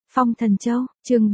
Phong Thần Châu, chương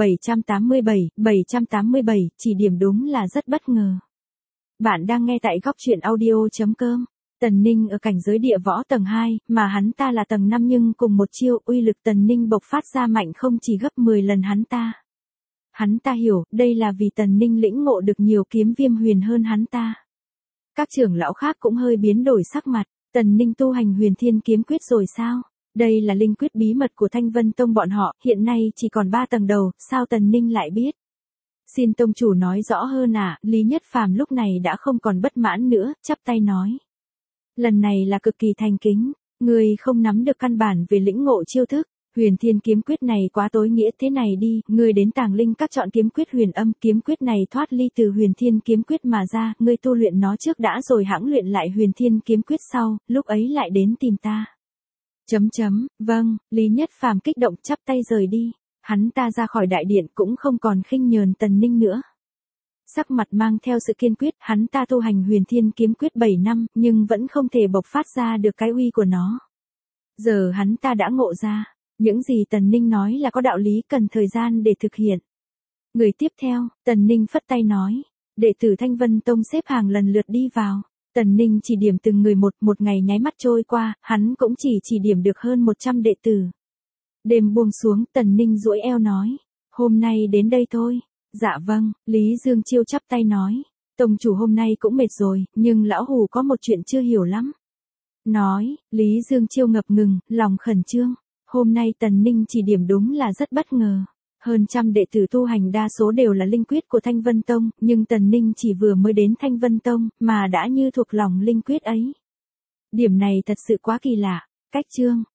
787, chỉ điểm đúng là rất bất ngờ. Bạn đang nghe tại góc truyện audio.com. Tần Ninh ở cảnh giới địa võ tầng 2, mà hắn ta là tầng 5 nhưng cùng một chiêu uy lực Tần Ninh bộc phát ra mạnh không chỉ gấp 10 lần hắn ta. Hắn ta hiểu, đây là vì Tần Ninh lĩnh ngộ được nhiều kiếm viêm huyền hơn hắn ta. Các trưởng lão khác cũng hơi biến đổi sắc mặt, Tần Ninh tu hành huyền thiên kiếm quyết rồi sao? Đây là linh quyết bí mật của Thanh Vân Tông bọn họ, hiện nay chỉ còn 3 tầng đầu, sao Tần Ninh lại biết? Xin tông chủ nói rõ hơn ạ. Lý Nhất Phàm lúc này đã không còn bất mãn nữa, chắp tay nói. Lần này là cực kỳ thành kính, người không nắm được căn bản về lĩnh ngộ chiêu thức, huyền thiên kiếm quyết này quá tối nghĩa thế này đi, người đến Tàng Linh các chọn kiếm quyết huyền âm, kiếm quyết này thoát ly từ huyền thiên kiếm quyết mà ra, người tu luyện nó trước đã rồi hãng luyện lại huyền thiên kiếm quyết sau, lúc ấy lại đến tìm ta. Vâng, Lý Nhất Phàm kích động chắp tay rời đi, hắn ta ra khỏi đại điện cũng không còn khinh nhờn Tần Ninh nữa. Sắc mặt mang theo sự kiên quyết, hắn ta tu hành huyền thiên kiếm quyết 7 năm, nhưng vẫn không thể bộc phát ra được cái uy của nó. Giờ hắn ta đã ngộ ra, những gì Tần Ninh nói là có đạo lý cần thời gian để thực hiện. Người tiếp theo, Tần Ninh phất tay nói, đệ tử Thanh Vân Tông xếp hàng lần lượt đi vào. Tần Ninh chỉ điểm từng người một ngày nháy mắt trôi qua, hắn cũng chỉ điểm được hơn 100 đệ tử. Đêm buông xuống, Tần Ninh duỗi eo nói, hôm nay đến đây thôi. Dạ vâng, Lý Dương Chiêu chắp tay nói, tông chủ hôm nay cũng mệt rồi, nhưng lão hủ có một chuyện chưa hiểu lắm. Nói, Lý Dương Chiêu ngập ngừng, lòng khẩn trương, hôm nay Tần Ninh chỉ điểm đúng là rất bất ngờ. Hơn trăm đệ tử tu hành đa số đều là linh quyết của Thanh Vân Tông, nhưng Tần Ninh chỉ vừa mới đến Thanh Vân Tông, mà đã như thuộc lòng linh quyết ấy. Điểm này thật sự quá kỳ lạ. Cách chương